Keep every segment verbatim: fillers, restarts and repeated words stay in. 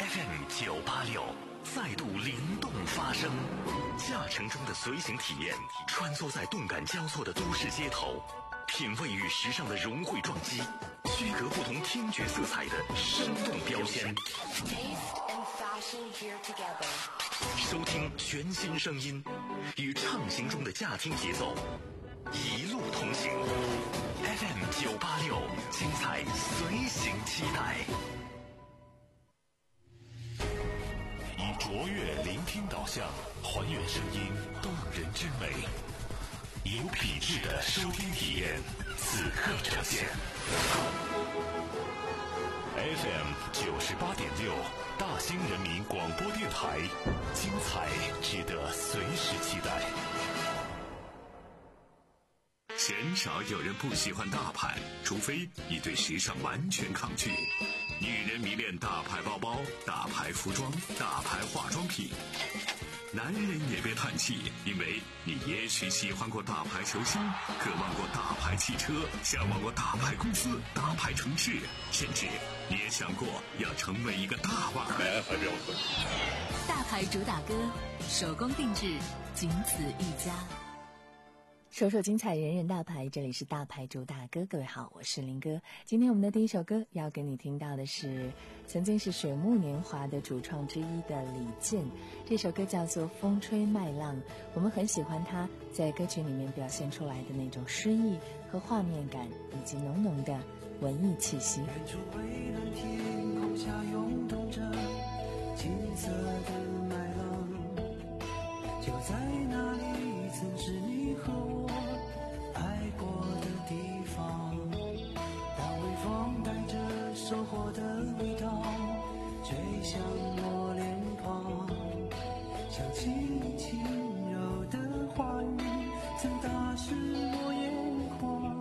F M 九八六再度灵动发声，驾乘中的随行体验，穿梭在动感交错的都市街头，品味与时尚的融汇撞击，区隔不同听觉色彩的生动标签。收听全新声音，与畅行中的驾听节奏，一路同行。F M 九八六，精彩随行期待。以卓越聆听导向，还原声音动人之美，有品质的收听体验，此刻呈现。F M 九十八点六，大兴人民广播电台，精彩值得随时期待。鲜少有人不喜欢大牌，除非你对时尚完全抗拒。女人迷恋大牌包包、大牌服装、大牌化妆品。男人也别叹气，因为你也许喜欢过大牌球星，渴望过大牌汽车，向往过大牌公司、大牌城市，甚至你也想过要成为一个大腕儿。 大牌主打歌，手工定制，仅此一家。 首首精彩，人人大牌，这里是大牌主打歌。各位好，我是林哥。今天我们的第一首歌要给你听到的是曾经是水木年华的主创之一的李健，这首歌叫做《风吹麦浪》。我们很喜欢他在歌曲里面表现出来的那种诗意和画面感，以及浓浓的文艺气息。 远处蔚蓝天空下涌动着金色的麦浪，就在那里曾是你和我爱过的地方，当微风带着收获的味道吹向我脸庞，想起你轻柔的话语曾打湿我眼眶。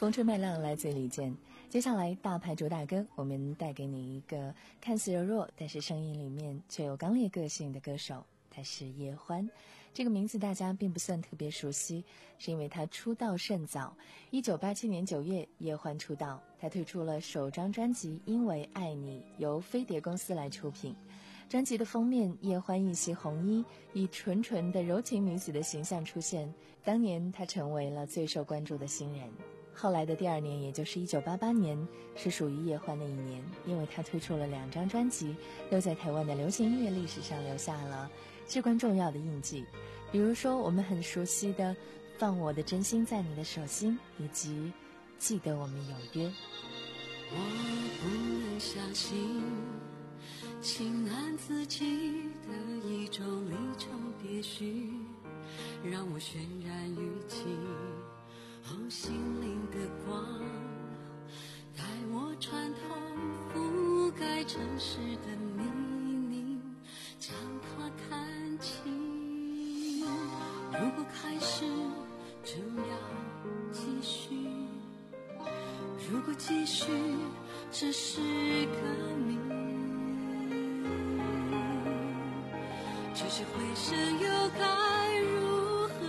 风吹麦浪来自李健。接下来大牌主打歌，我们带给你一个看似柔弱，但是声音里面却有刚烈个性的歌手，他是叶欢。这个名字大家并不算特别熟悉，是因为他出道甚早。一九八七年九月，叶欢出道，他推出了首张专辑《因为爱你》，由飞碟公司来出品。专辑的封面，叶欢一袭红衣，以纯纯的柔情女子的形象出现。当年她成为了最受关注的新人。后来的第二年，也就是一九八八年，是属于叶欢的一年，因为她推出了两张专辑，都在台湾的流行音乐历史上留下了至关重要的印记。比如说我们很熟悉的《放我的真心在你的手心》，以及《记得我们有约》。 我不能相信情难自己的一种离愁别绪，让我渲染语气后心灵的光，带我穿透覆盖城市的秘密，将它看清。如果开始就要继续，如果继续只是个谜，这些回声又该如何？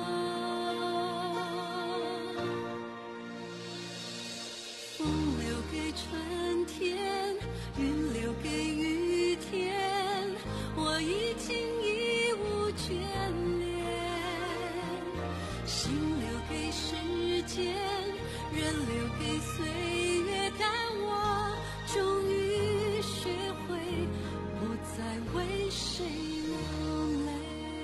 风留给春天，云留给雨天，我已经已无眷恋。心留给时间，人留给岁月，但我终于学会不再为谁流泪。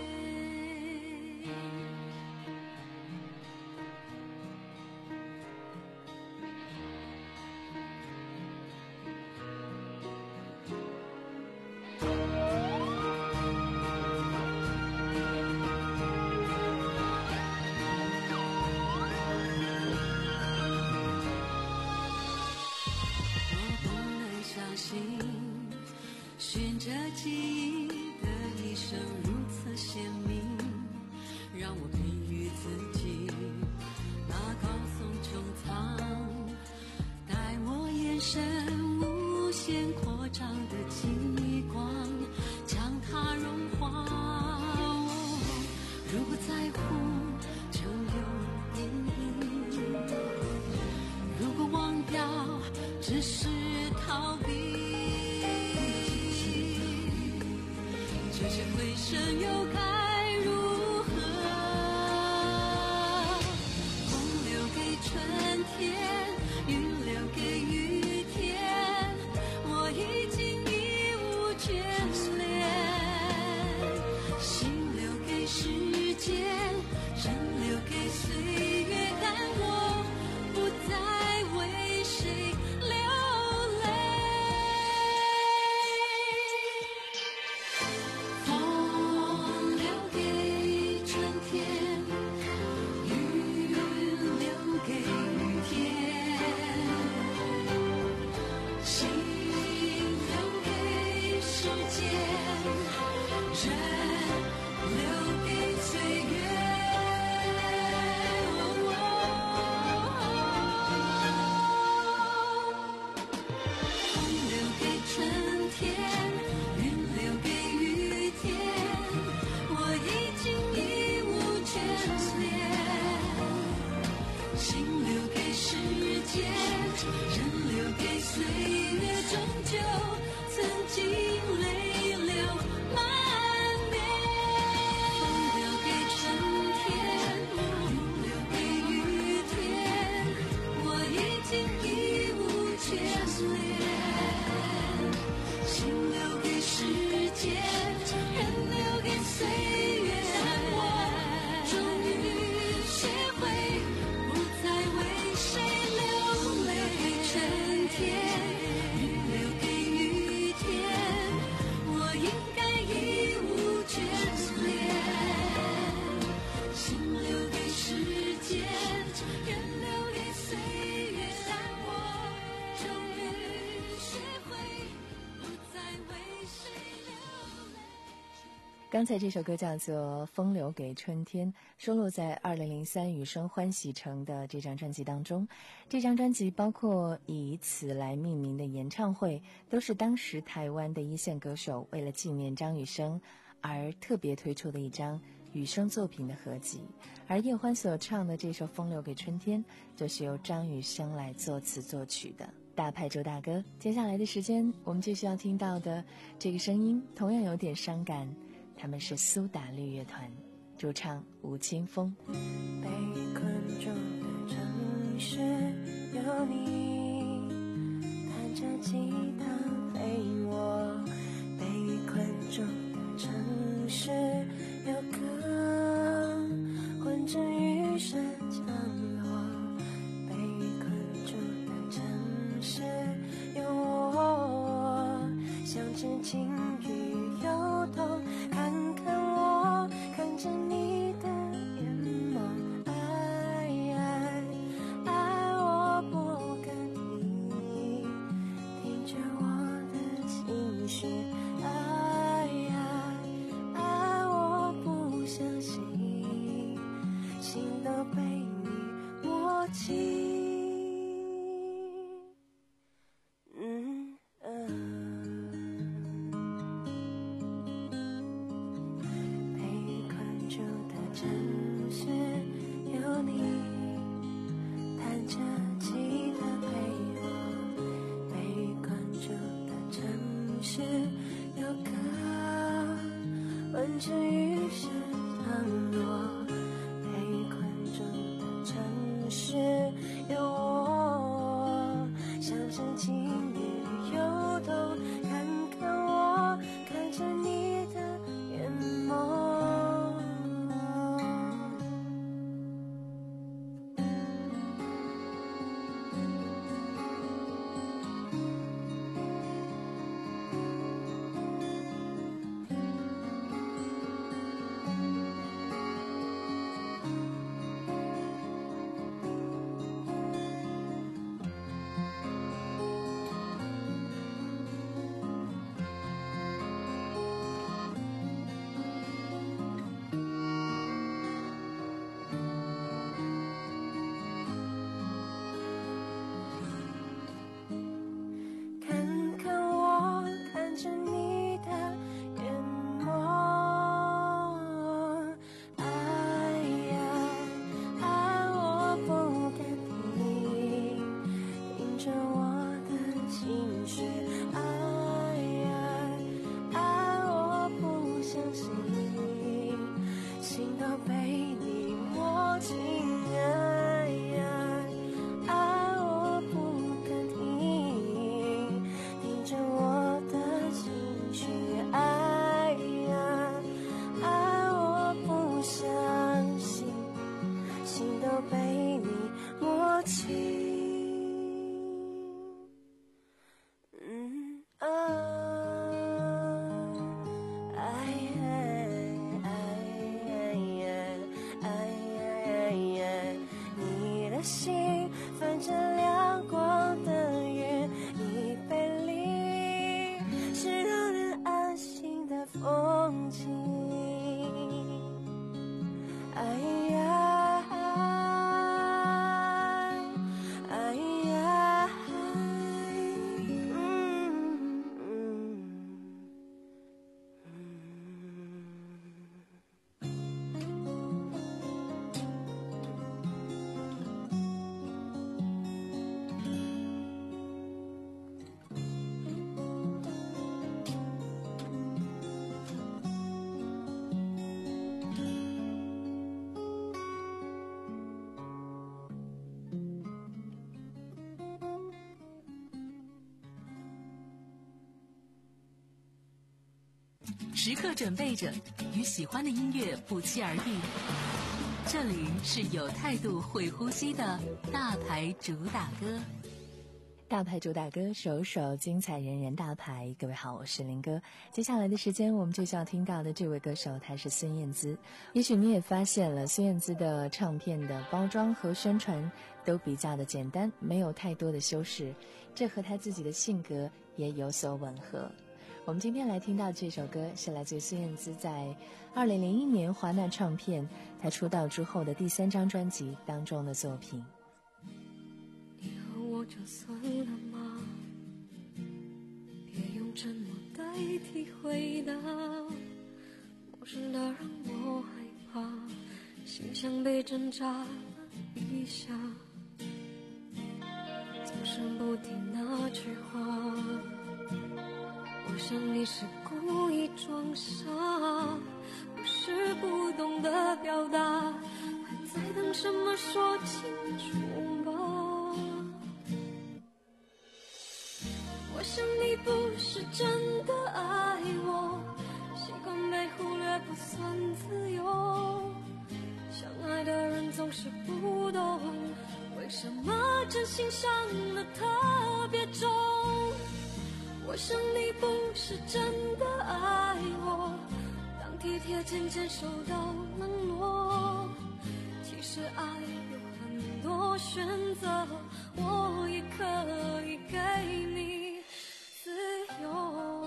循着记忆的一生如此鲜明，让我比喻自己那高耸穹苍，待我眼神无限扩张的极光，将它融化。哦，如果在乎就有阴影，如果忘掉只是逃避，这些回声又该如何？风留给春天，云留给雨天，我已经已无眷恋。心留给时间，人留给岁月，但我不再为谁流泪。风留刚才这首歌叫做《风流给春天》，收录在二零零三雨声欢喜城的这张专辑当中。这张专辑包括以此来命名的演唱会，都是当时台湾的一线歌手为了纪念张雨生而特别推出的一张雨生作品的合集。而叶欢所唱的这首《风流给春天》，就是由张雨生来作词作曲的。大派周大哥，接下来的时间我们继续要听到的这个声音同样有点伤感，他们是苏打绿乐团，主唱吴青峰。 被困住的城市有你，弹着吉他陪我。被困住的城市有歌，混着雨声降落。被困住的城市有我，像只金鱼游动，看看我，看着你的眼眸，爱爱爱我不敢停，听着我的情绪，爱爱爱我不相信，心都被你摸清。闻着雨声降落，被困住的城市有我，像只金鱼游动，看看我，看着你的眼眸。 时刻准备着，与喜欢的音乐不期而遇。这里是有态度、会呼吸的大牌主打歌。 大牌主打歌，首首精彩人人大牌。各位好，我是林哥。接下来的时间，我们就要听到的这位歌手，她是孙燕姿。也许你也发现了，孙燕姿的唱片的包装和宣传都比较的简单，没有太多的修饰，这和她自己的性格也有所吻合。 我们今天来听到这首歌是来自孙燕姿在二零零一年华纳唱片她出道之后的第三张专辑当中的作品。 你和我就算了吗？别用沉默代替回答，陌生的让我害怕，心像被针扎了一下，总是不听那句话，我想你是故意装傻，不是不懂得表达，还在等什么说清楚吧。我想你不是真的爱我，习惯被忽略不算自由，相爱的人总是不懂为什么真心伤得特别重。我想你不是真的爱我，当体贴渐渐受到冷落，其实爱有很多选择，我也可以给你自由。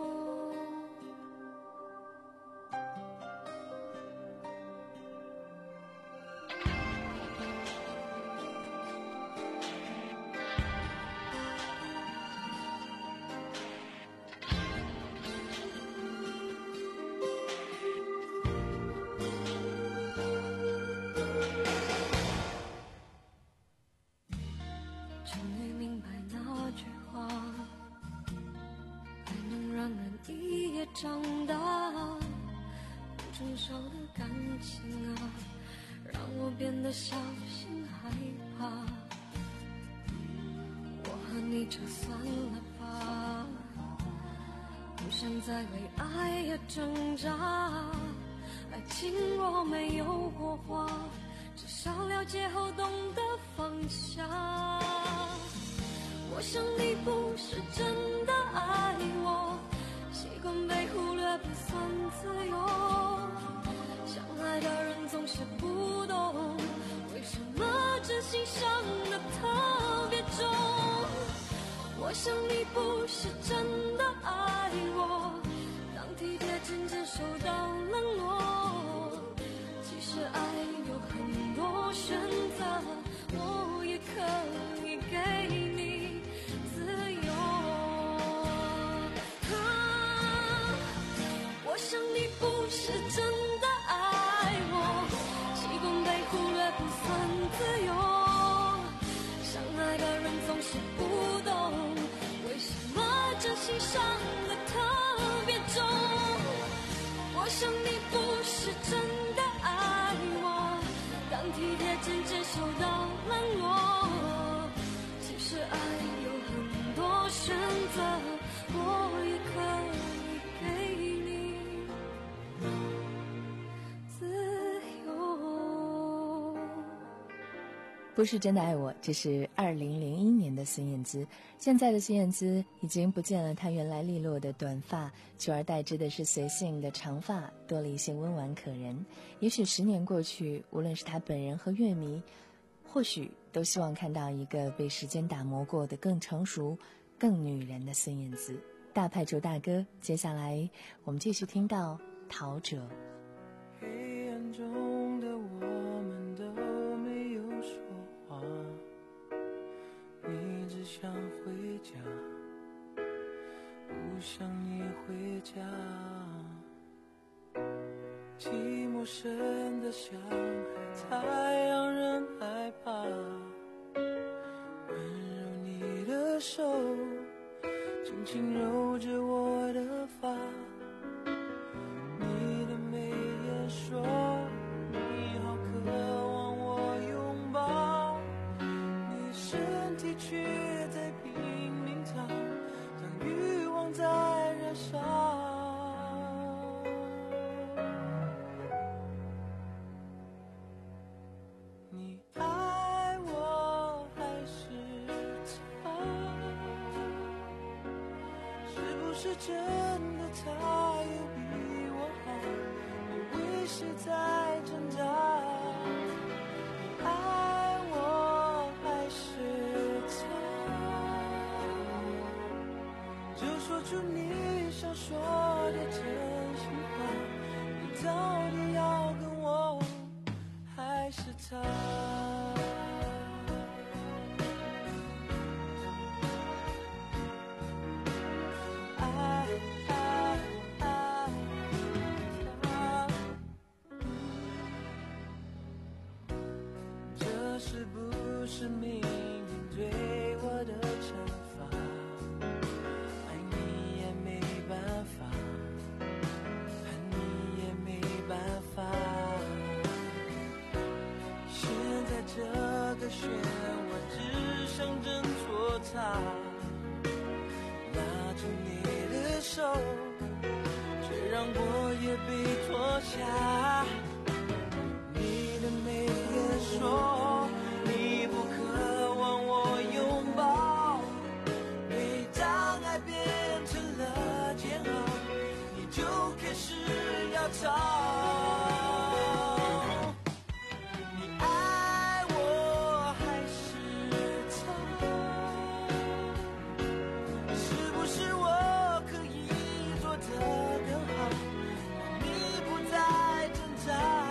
终于明白那句话，爱能让人一夜长大，不成熟的感情啊，让我变得小心害怕。我和你就算了吧，不想再为爱而挣扎，爱情若没有火花，至少了解后懂得放下。我想你不是真的爱我，习惯被忽略不算自由，相爱的人总是不懂为什么真心伤得特别重。我想你不是真的爱我，当体贴渐渐受到冷落，其实爱有很多选择，我也可以给你自由。啊，我想你不是真的爱我，习惯被忽略不算自由，相爱的人总是不懂为什么真心伤得特别重。我想你不是真的爱我，当体贴渐渐受到冷落，其实爱有很多选择，我也可以给你自由。 不是真的爱我，这是二零零一年的孙燕姿。现在的孙燕姿已经不见了她原来利落的短发，取而代之的是随性的长发，多了一些温婉可人。也许十年过去，无论是她本人和乐迷，或许都希望看到一个被时间打磨过的更成熟、更女人的孙燕姿。大派主大哥，接下来我们继续听到陶喆。 黑暗中的我们都没有说话，你只想回家，不想你回家。寂寞深的像海，太让人害怕。温柔你的手，轻轻揉着我的发，你的眉眼说你好渴望我拥抱，你身体却在拼命逃，当欲望在燃烧。你爱我还是他？是不是真的他有比我好？你为谁在挣扎？你爱我还是他？就说出你想说的真心话，你到底要跟我还是他？爱爱爱他，这是不是命运对我的惩罚？爱你也没办法，恨你也没办法。现在这个漩涡只剩挣脱它，拉着你的手，却让我也被拖下。你的眉眼说你不渴望我拥抱，每当爱变成了煎熬，你就开始要逃。你爱我还是他？是不是我可以做得更好，让你不再挣扎？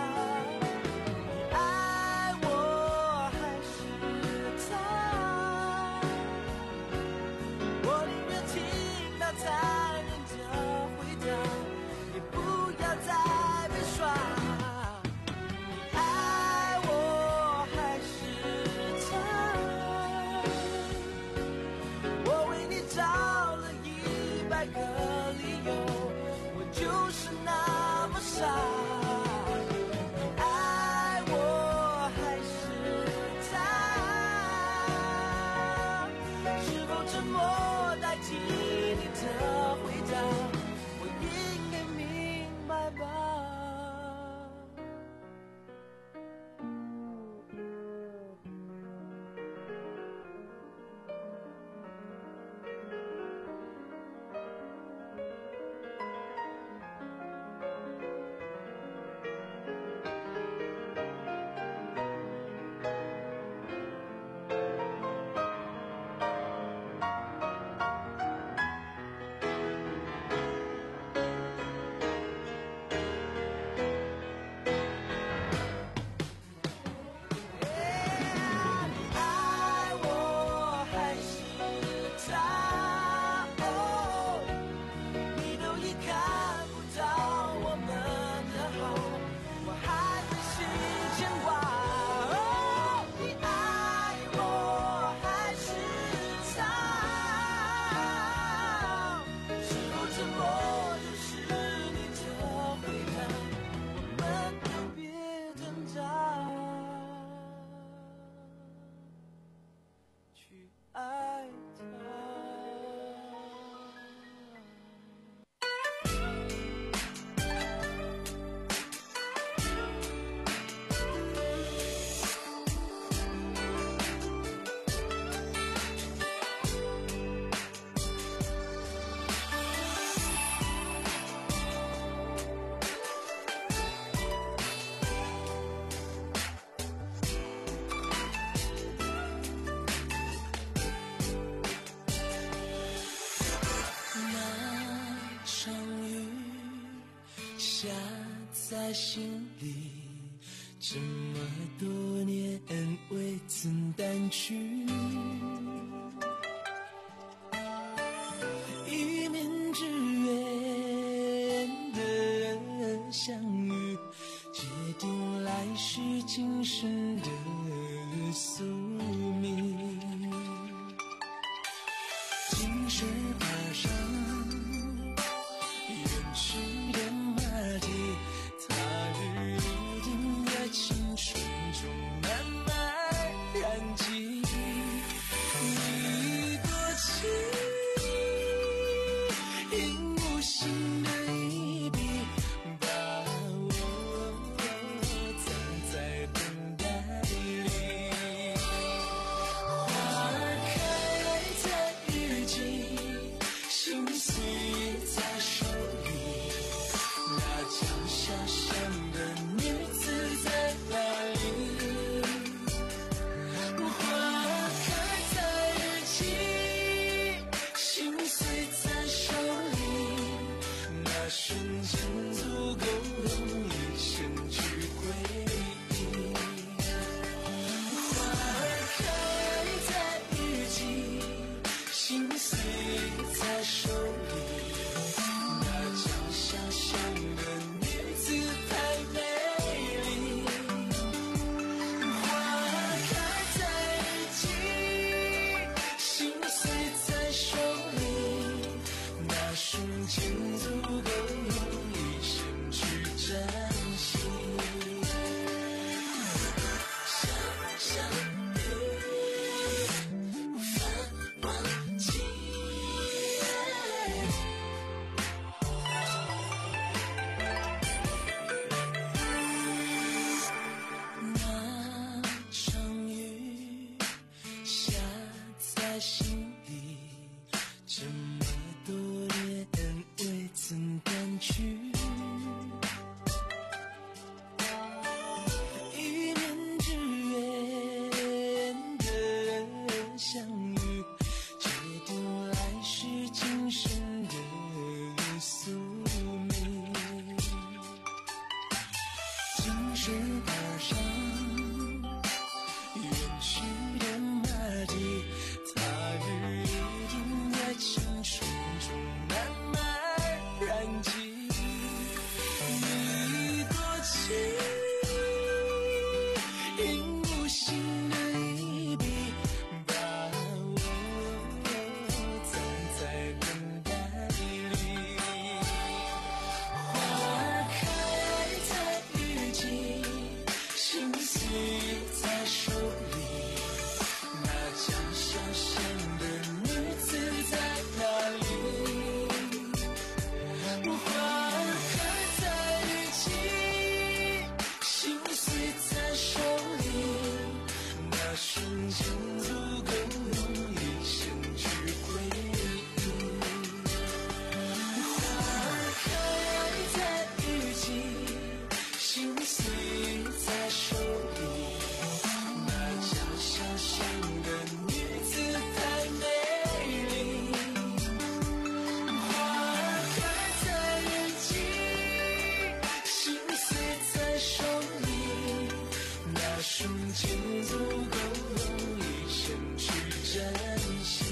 在心里，这么多年未曾淡去。一面之缘的相遇，决定来世今生的宿命。金水爬上远去的马蹄，他日如今在青春中慢慢燃尽。一朵情，因无心的一笔，把我藏在等待里。花儿开在日记，心碎在手里。那江小巷的女子在哪里？花开在日记，心碎在手间足够用一生去珍惜。想想你，无法忘记。那场雨下在心里，这么多年未曾掸去。一面之缘的相遇，决定来世今生的宿命。金水岛上远去的马蹄，他日一定在青春中慢慢燃尽。你过去，用无形的一笔，把我藏在等待里。花开在雨季，心碎在手里。那江小巷的女子在哪里？花开在雨季，心碎在手里。那瞬间足够用一生去回忆。花开在雨季，心碎在手里。那江小巷的女子太美丽。花开在雨季，心碎在手里。那瞬间足够用一生去珍惜。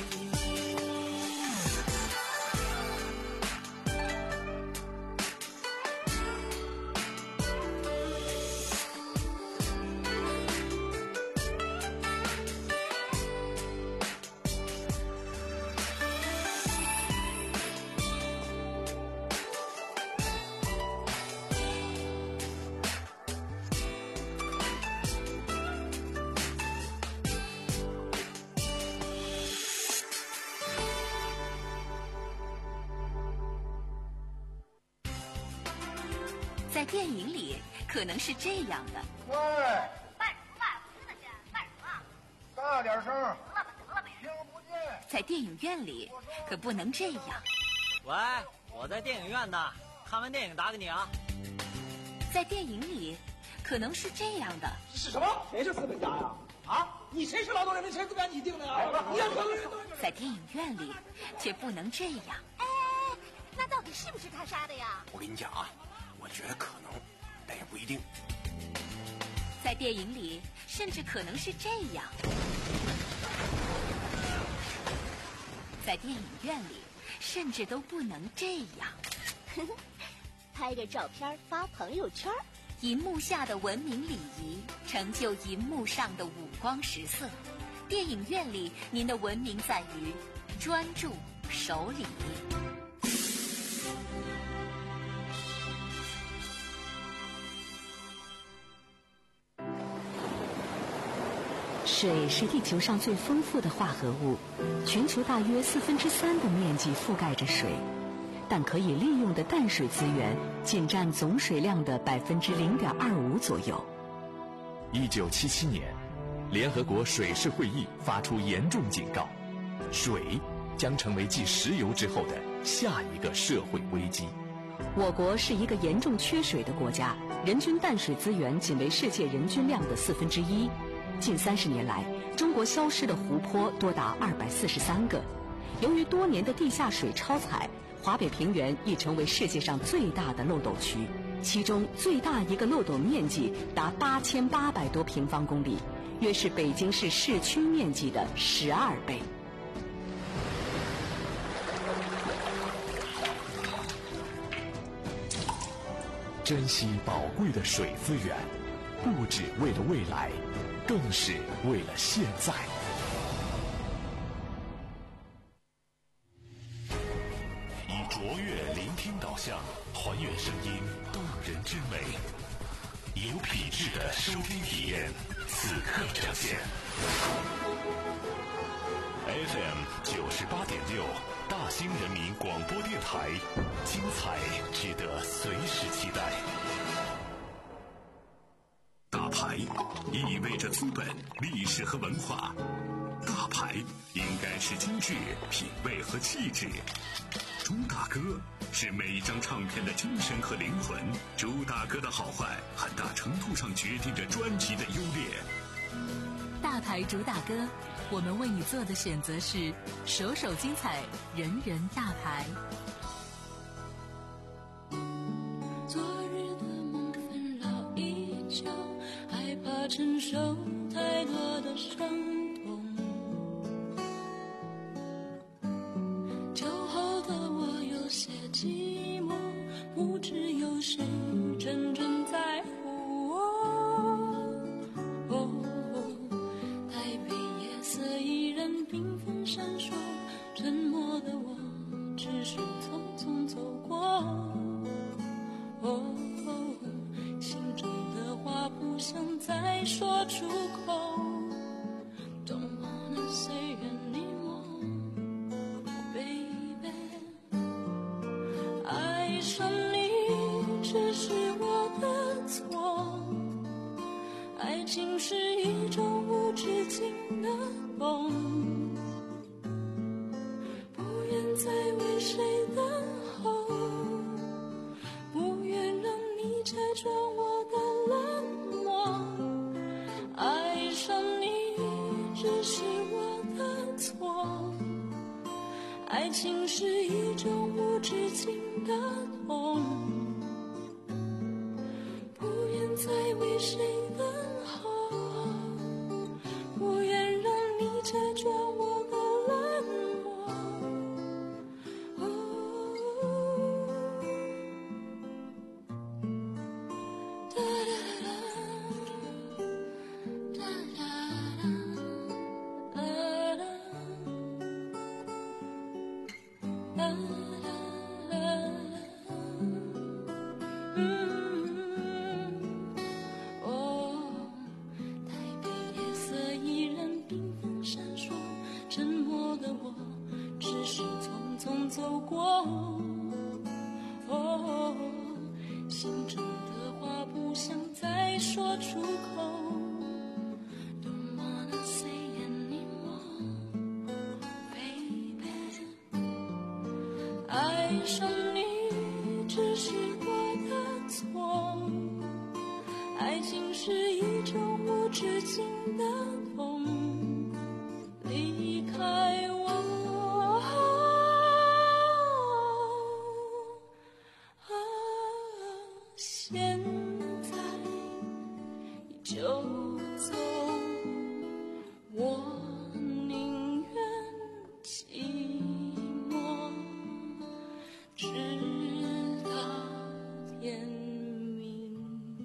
在电影里可能是这样的， 喂， 卖什么卖？我听得见，卖什么？ 大点声， 得了吧，得了吧， 听不见。 在电影院里可不能这样。 喂，我在电影院呢，看完电影打给你啊。 在电影里可能是这样的， 是什么？谁是资本家呀？啊，你谁是劳动人民？谁资本家你定的呀？你要在电影院里却不能这样。 哎，那到底是不是他杀的呀？ 我跟你讲啊，我觉得可能，但也不一定。 在电影里甚至可能是这样。在电影院里甚至都不能这样。 拍个照片发朋友圈。 银幕下的文明礼仪，成就银幕上的五光十色。电影院里，您的文明在于专注、守礼。 水是地球上最丰富的化合物，全球大约四分之三的面积覆盖着水。但可以利用的淡水资源仅占总水量的百分之零点二五左右。 一九七七年，联合国水事会议发出严重警告，水将成为继石油之后的下一个社会危机。 我国是一个严重缺水的国家，人均淡水资源仅为世界人均量的四分之一。近三十年来，中国消失的湖泊多达二百四十三个。由于多年的地下水超采，华北平原已成为世界上最大的漏斗区，其中最大一个漏斗面积达八千八百多平方公里，约是北京市市区面积的十二倍。 珍惜宝贵的水资源，不只为了未来，更是为了现在。 以卓越聆听导向，还原声音动人之美，有品质的收听体验，此刻呈现。F M 九十八点六，大兴人民广播电台，精彩值得随时期待。大牌意味着资本、历史和文化，大牌应该是精致、品味和气质。朱大哥是每一张唱片的精神和灵魂，朱大哥的好坏很大程度上决定着专辑的优劣。 大牌主打歌，我们为你做的选择是首首精彩，人人大牌。 昨日的梦纷扰依旧，害怕承受太多的伤痛。酒后的我有些寂寞，不知有谁真正在乎我。哦，台北夜色依然缤纷闪烁，沉默的我只是匆匆走过。哦，心中的话不想再说出口。Don't wanna say anymore, baby。爱上你只是我的错，爱情是一种无止境的梦，不愿再为谁等候，不愿让你拆穿我的冷漠。爱上你只是我的错，爱情是一种无止境的痛，不愿再为谁等候，不愿让你拆穿我的冷漠。哒哒哒哒哒哒哒。走过，哦，心中的话不想再说出口。Don't wanna say anymore, baby。爱上你只是我的错，爱情是一种无止境的痛，离开我。现在就走，我宁愿寂寞，直到天明。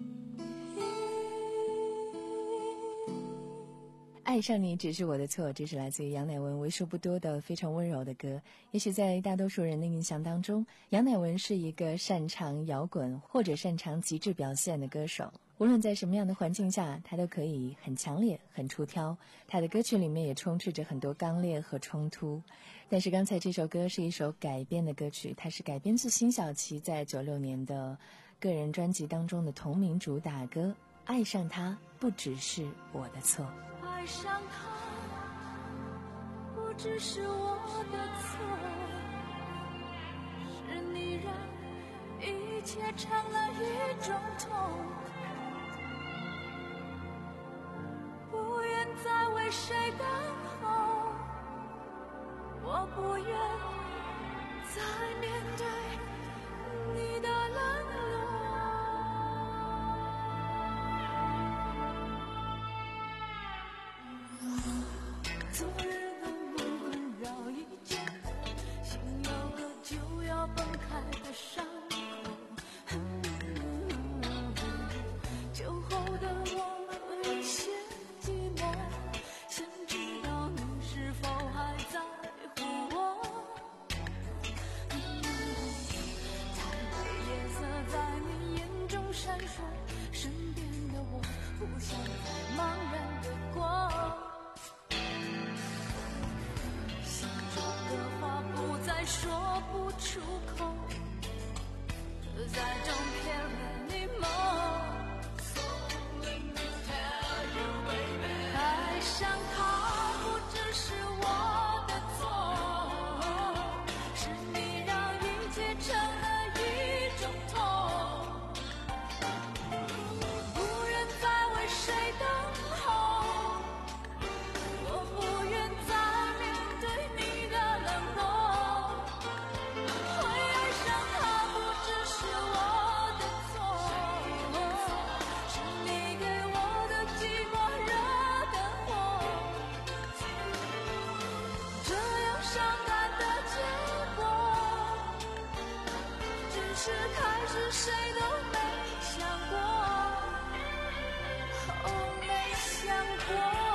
爱上你只是我的错，这是来自于杨乃文为数不多的非常温柔的歌。也许在大多数人的印象当中，杨乃文是一个擅长摇滚或者擅长极致表现的歌手。无论在什么样的环境下，他都可以很强烈很出挑，他的歌曲里面也充斥着很多刚烈和冲突。但是刚才这首歌是一首改编的歌曲，它是改编自辛晓琪在九六年的个人专辑当中的同名主打歌《爱上他不只是我的错》。 爱上他不只是我的错，是你让一切成了一种痛，不愿再为谁等候，我不愿再面对你的冷落。昨日的梦纷扰依旧，心有个就要分开的伤口，酒后的我有些寂寞，想知道你是否还在乎我。 实开始谁都没想过，哦，没想过。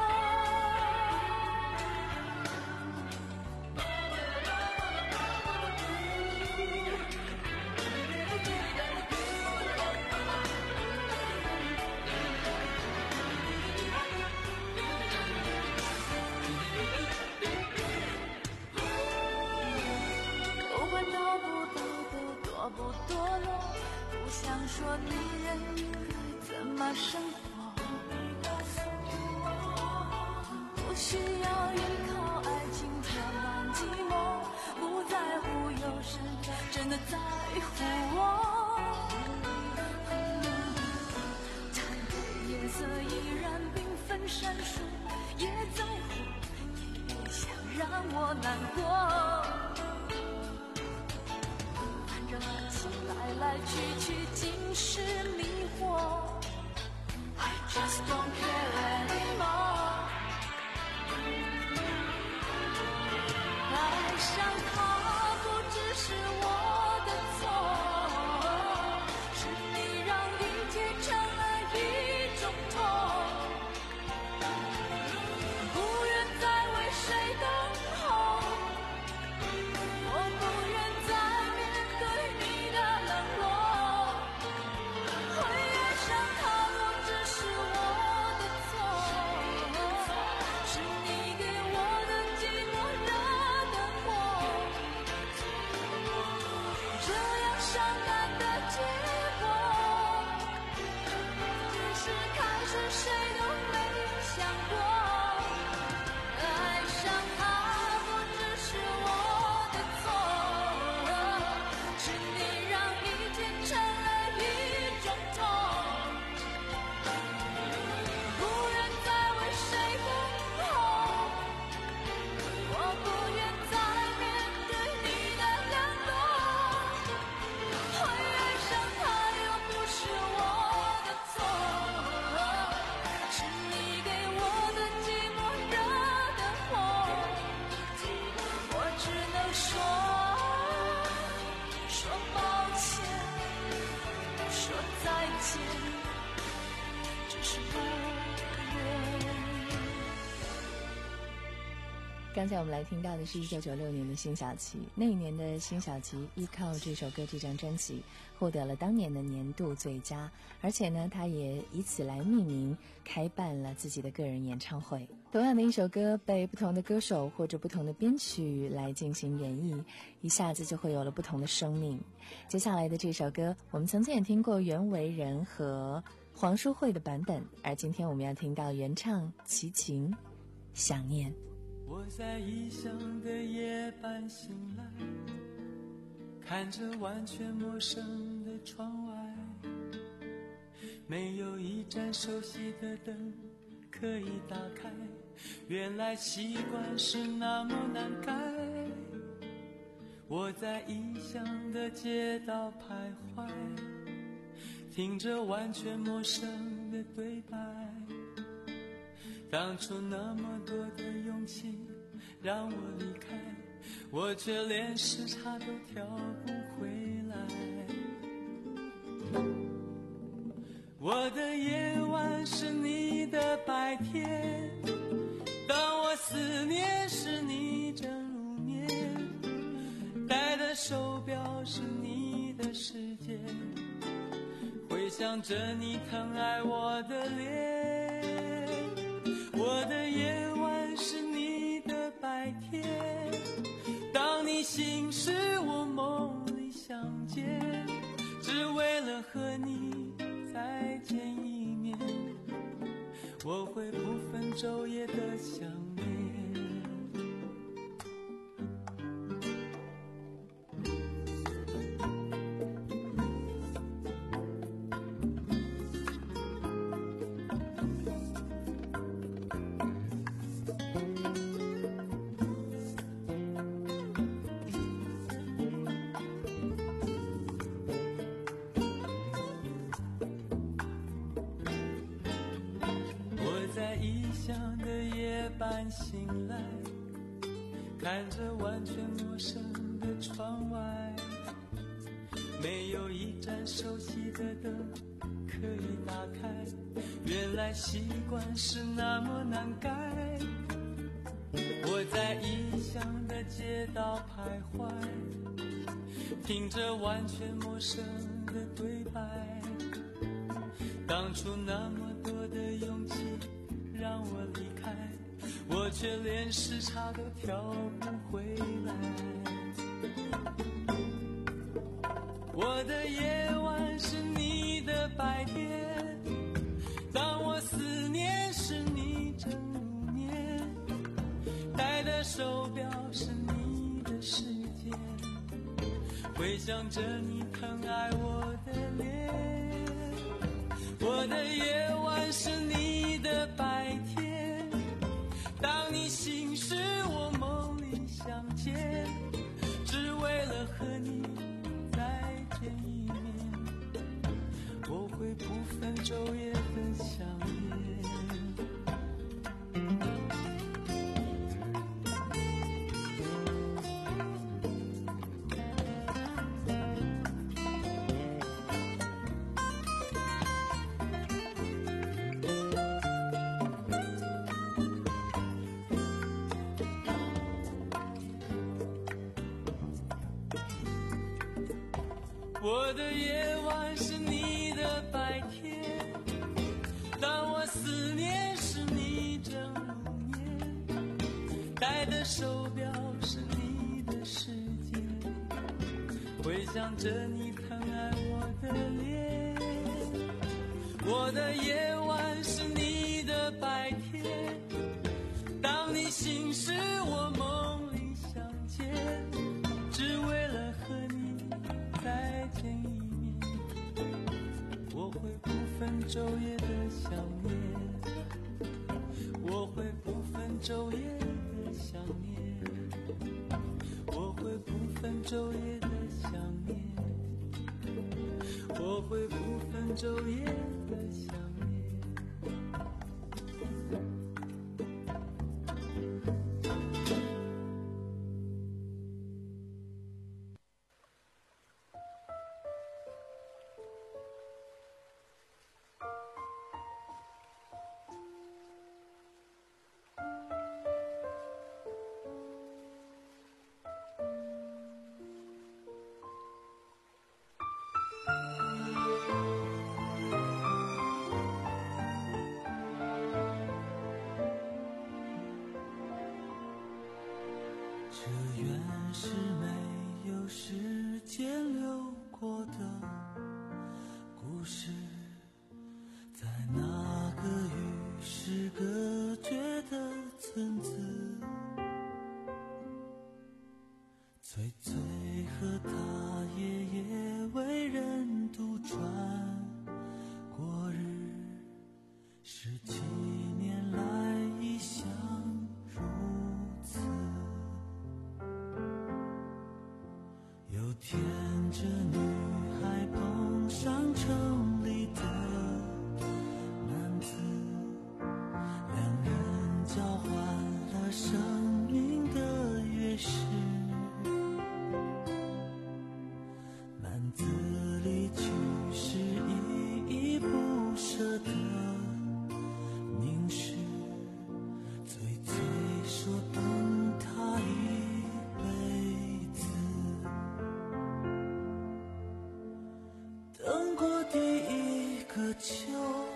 不管到不到的多不堕落，不想说女人应该怎么生活，不需要依靠爱情填满寂寞，不在乎有谁真的在乎我。它的颜色依然缤纷闪烁，也在乎，也别想让我难过。爱情来来去去尽是迷惑， I just don't care anymore。 爱上他不只是我的错，是你让一切成了一种痛，不愿再为谁等候，我不愿再刚才我们来听到的是一九九六年的辛晓琪，那一年的辛晓琪依靠这首歌这张专辑获得了当年的年度最佳，而且呢她也以此来命名开办了自己的个人演唱会。同样的一首歌被不同的歌手或者不同的编曲来进行演绎，一下子就会有了不同的生命。接下来的这首歌我们曾经也听过袁惟仁和黄淑慧的版本，而今天我们要听到原唱齐秦想念。 我在异乡的夜半醒来，看着完全陌生的窗外，没有一盏熟悉的灯可以打开，原来习惯是那么难改。我在异乡的街道徘徊，听着完全陌生的对白，当初那么多的勇气让我离开，我却连时差都调不回来。我的夜晚是你的白天，当我思念时你正入眠，戴的手表是你的时间，回想着你疼爱我的脸。我的夜晚是你的白天，当你醒时我梦里相见，只为了和你再见一面，我会不分昼夜的想念。半醒来，看着完全陌生的窗外，没一盏熟悉的灯可以打开，原来习惯是那么难改。我在异乡的街道徘徊，听着完全陌生的对白。当初那么多的勇气让我离开，我却连时差都调不回来。我的夜晚是你的白天，当我思念时你正入眠，戴的手表是你的时间，回想着你疼爱我的脸。我的夜晚是你的白天，当你醒时我梦里相见，只为了和你再见一面，我会不分昼夜的想念。我的夜晚是你的白天，当我思念时你正入眠，戴的手表是你的时间，回想着你疼爱我的脸。我的夜晚是你的白天，当你醒时我梦里相见，只为了和你再见一面，我会不分昼夜的想念，我会不分昼夜的想念，我会不分昼夜的想念，我会不分昼夜的想念。这原是没有时间流过的故事，在那个与世隔绝的村子，翠翠和他爷爷为人独传过日，十几年来一向如此。有天这女孩碰上城里的男子，两人交换了生命的钥匙，男子离去时依依不舍地凝视，翠翠说等他一辈子，等过第一个秋，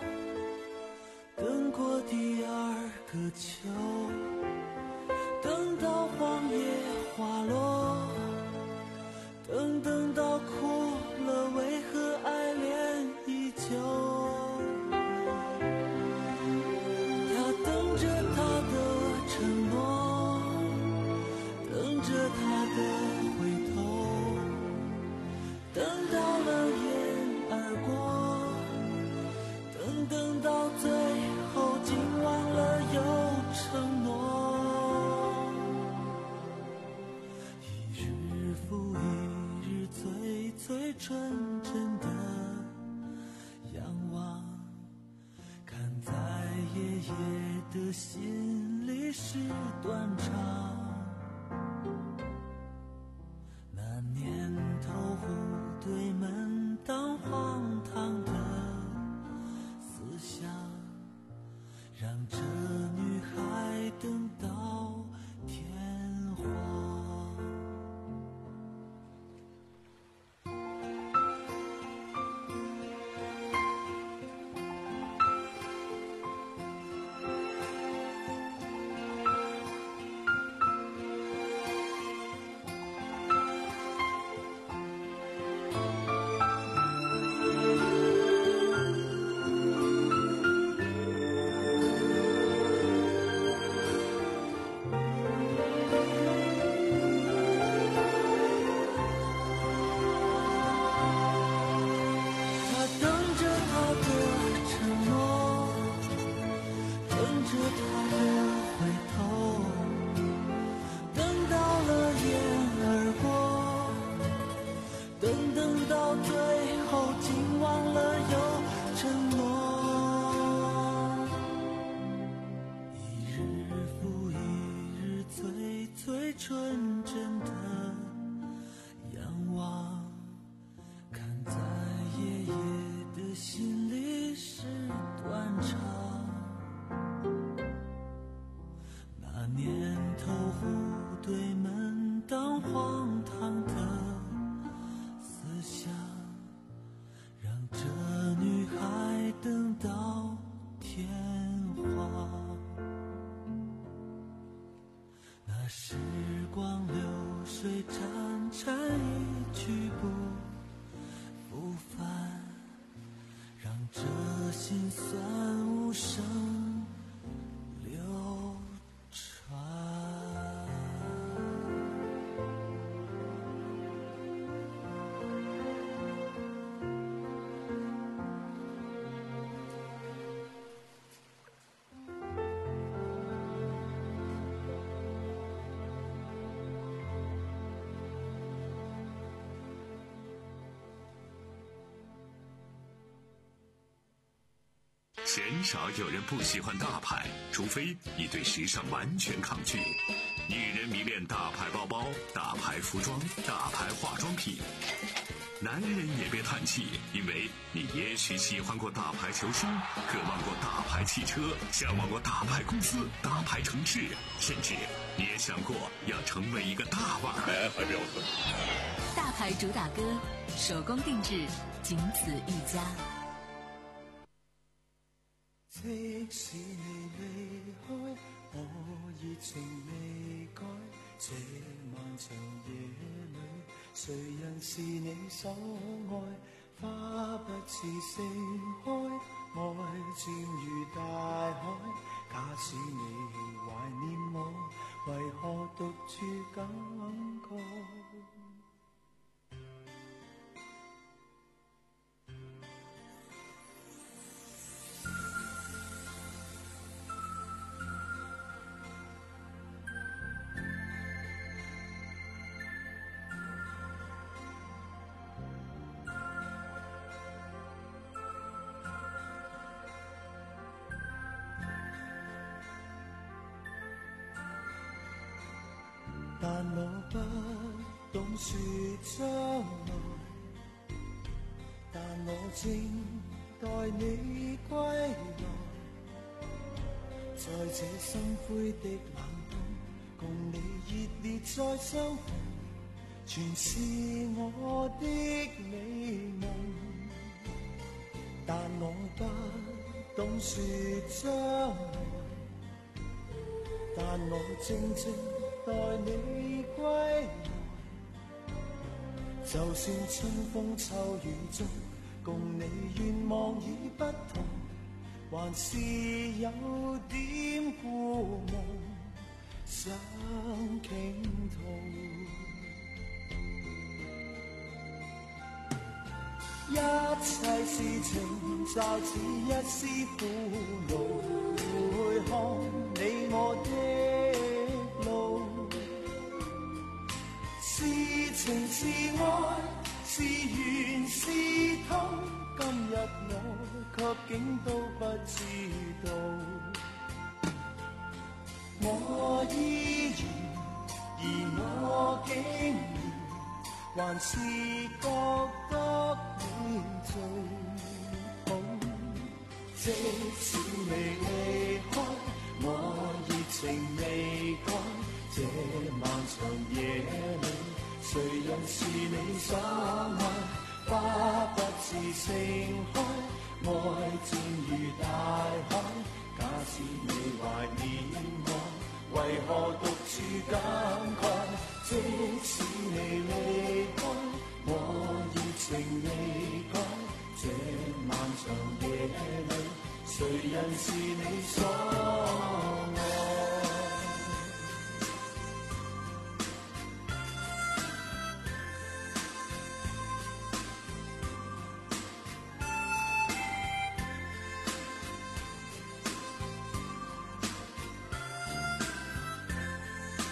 等过第二个秋，等到黄叶花落，等等到哭了，为何爱恋依旧？他等着他的承诺，等着他的回头，等到了眼而过，等等到最后竟忘了有承诺。一日复一日，最最纯真的仰望，看在爷爷的心里是断肠。那年头户对门当到最后竟忘了有承诺。一日复一日，最最纯真的仰望，看在爷爷的心里是断肠。那年头户对门当荒唐的思想，让这女孩等到天荒。那时光流水潺潺，一去不复返，让这心酸无声流传。 鲜少有人不喜欢大牌，除非你对时尚完全抗拒。女人迷恋大牌包包、大牌服装、大牌化妆品。男人也别叹气，因为你也许喜欢过大牌球星，渴望过大牌汽车，向往过大牌公司、大牌城市，甚至你也想过要成为一个大腕。哎，还没有错。 大牌主打歌，手工定制，仅此一家。 即使你離開，我熱情未改。這漫長夜裏，誰人是你所愛？花不似盛開，愛漸如大海。假使你懷念我，為何獨處感慨？但我不懂說將來，但我正待你歸來。在這心灰的冷冬，共你熱烈再相逢，全是我的美夢。但我不懂說將來，但我正正待你歸來。就算春風秋雨中，共你願望已不同，還是有點故夢想傾吐。一切事情就似一絲苦惱，回看你我的路，是情是愛，是緣是痛，今日我卻竟都不知道。我依然，而我竟然還是覺得你最好。即使你離開，我熱情未改。這漫長夜裏，誰人是你所愛？花不是盛開，愛漸如大海。假使你懷念我，為何獨處感慨？即使你離開，我熱情未改。這漫長夜裏，誰人是你所愛？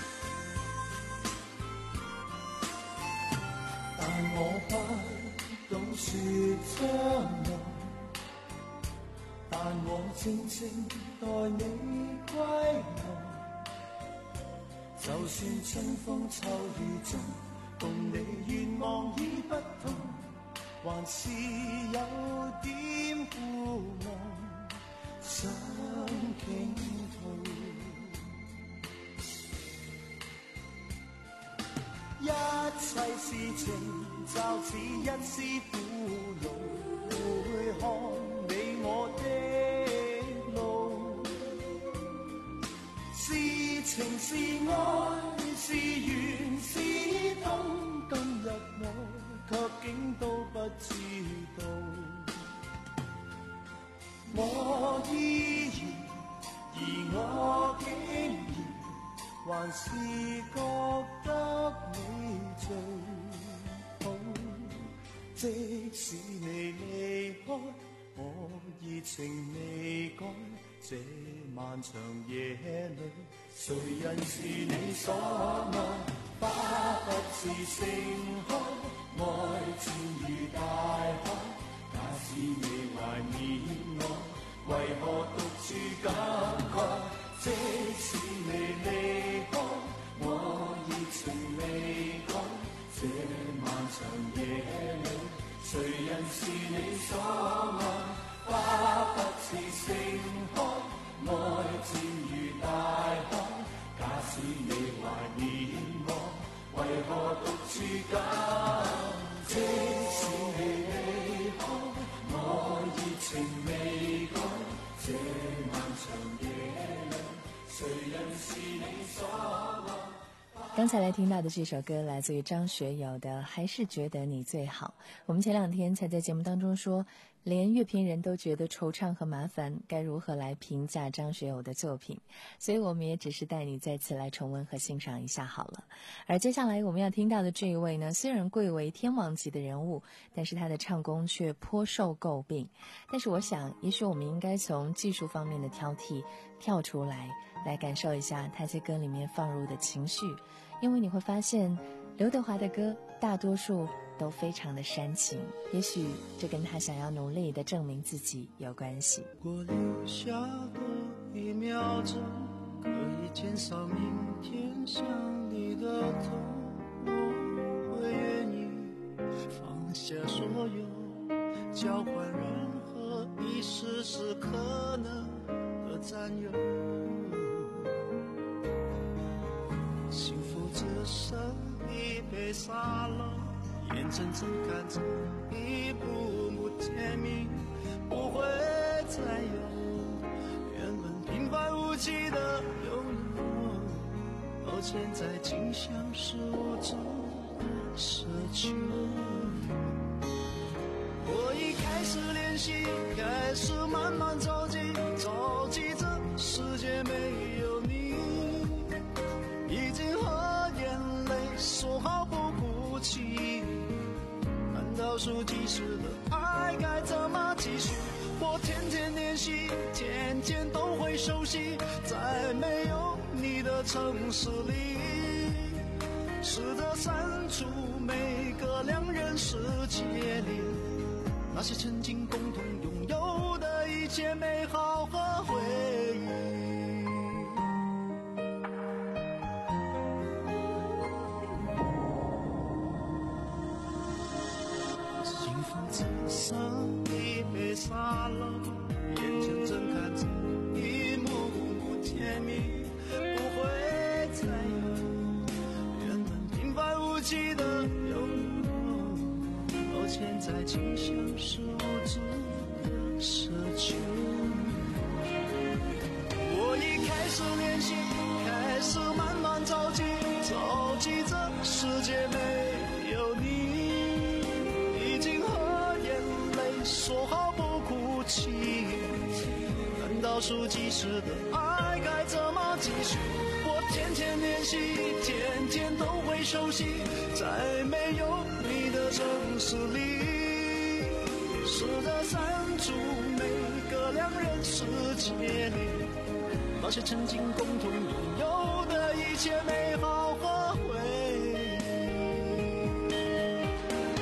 懂靜靜待你歸來，就算春風秋雨中，共你願望已不同，還是有點孤傲，想傾吐。一切事情就似一絲苦惱，會看你我的路，是情是愛是緣是痛，今日我卻竟都不知道。我依然，而我竟然還是覺得你最好，即使你離開，我熱情未改，這漫長夜裏，誰人是你所愛？花不是盛開，愛漸如大海，假使你懷念我，為何獨處感慨？即使你離開，我熱情未改，這漫長夜裏，誰人是你所愛？花不是盛開，愛漸如大海，假使你懷念我，為何獨處感？即使你離開，我熱情未改，這漫長夜裏，誰人是你所愛？ 刚才来听到的这首歌来自于张学友的《还是觉得你最好》。我们前两天才在节目当中说，连乐评人都觉得惆怅和麻烦，该如何来评价张学友的作品？所以我们也只是带你再次来重温和欣赏一下好了。而接下来我们要听到的这一位呢，虽然贵为天王级的人物，但是他的唱功却颇受诟病。但是我想，也许我们应该从技术方面的挑剔跳出来，来感受一下他在歌里面放入的情绪。因为你会发现，刘德华的歌大多数都非常的煽情，也许这跟他想要努力的证明自己有关系。 我留下的一秒钟，可以减少明天想你的痛，我会愿意放下所有，交换任何一丝丝可能的占有。幸福只剩一杯沙漏，眼睁睁看着一幕幕甜蜜不会再有，原本平凡无奇的拥有，而现在竟像是无助的奢求。我已开始练习，开始慢慢着急，着急这世界没有你，已经和眼泪说好不哭泣，难道说即时的爱该怎么继续？我天天练习，天天都会熟悉，在没有你的城市里，试着删除每个两人世界里那些曾经共同拥有的一切美好和回忆。幸福只剩一杯沙漏，眼睁睁看着一幕幕甜蜜不会再有，原本平凡无奇的拥有，而现在竟像是无助的奢求。我已开始练习，开始慢慢着急，着急这世界没有你，已经和眼泪说好不哭泣，难道说即时的爱该怎么继续？我天天练习，天天都会熟悉，在没有你的城市里，试着删除每个两人世界里那些曾经共同拥有的一切美好和回忆。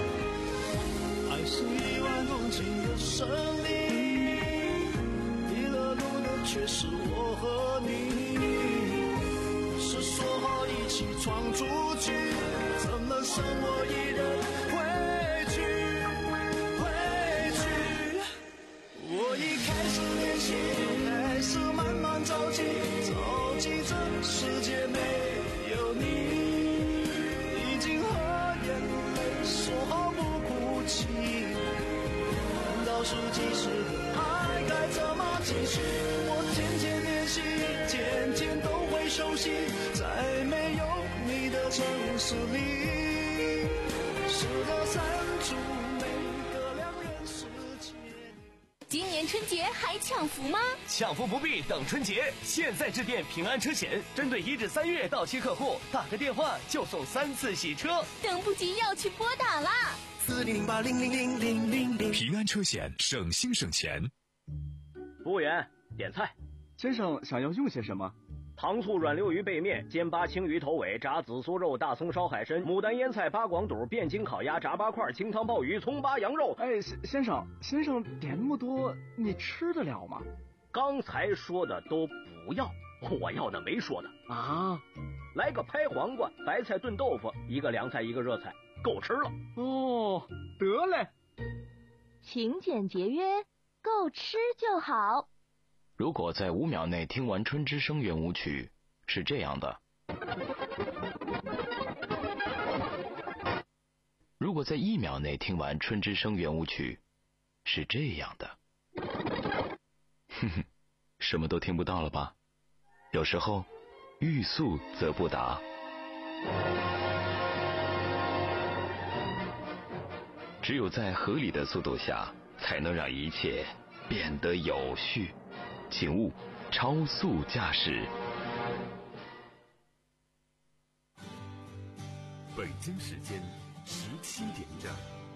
爱是一万公顷的森林，一路的路的却是我和你。是说好一起闯出去，怎么剩我一人回去回去。我已开始练习，开始慢慢着急，着急这世界没有你，已经和眼泪说好不哭泣。倒数计时还该怎么继续？我天天练习，天天都会熟悉，在没有你的城市里，适合删除每个两人世界。 今年春节还抢福吗？ 抢福不必等春节，现在致电平安车险，针对一至三月到期客户，打个电话就送三次洗车。 等不及要去拨打啦！ 四零零八零零零零零零。 平安车险，省心省钱。 服务员，点菜。 先生想要用些什么？ 糖醋软溜鱼背面、煎巴青鱼头尾、炸紫苏肉、大葱烧海参、牡丹腌菜、八广肚、汴京烤鸭、炸八块、清汤鲍鱼、葱巴羊肉。 哎，先生，先生点那么多，你吃得了吗？ 刚才说的都不要，我要的没说的啊。 来个拍黄瓜、白菜炖豆腐，一个凉菜一个热菜，够吃了。 哦，得嘞。 勤俭节约，够吃就好。 如果在五秒内听完春之声圆舞曲，是这样的；如果在一秒内听完春之声圆舞曲，是这样的。哼哼，什么都听不到了吧？有时候，欲速则不达。只有在合理的速度下，才能让一切变得有序。请勿超速驾驶。 北京时间十七点整。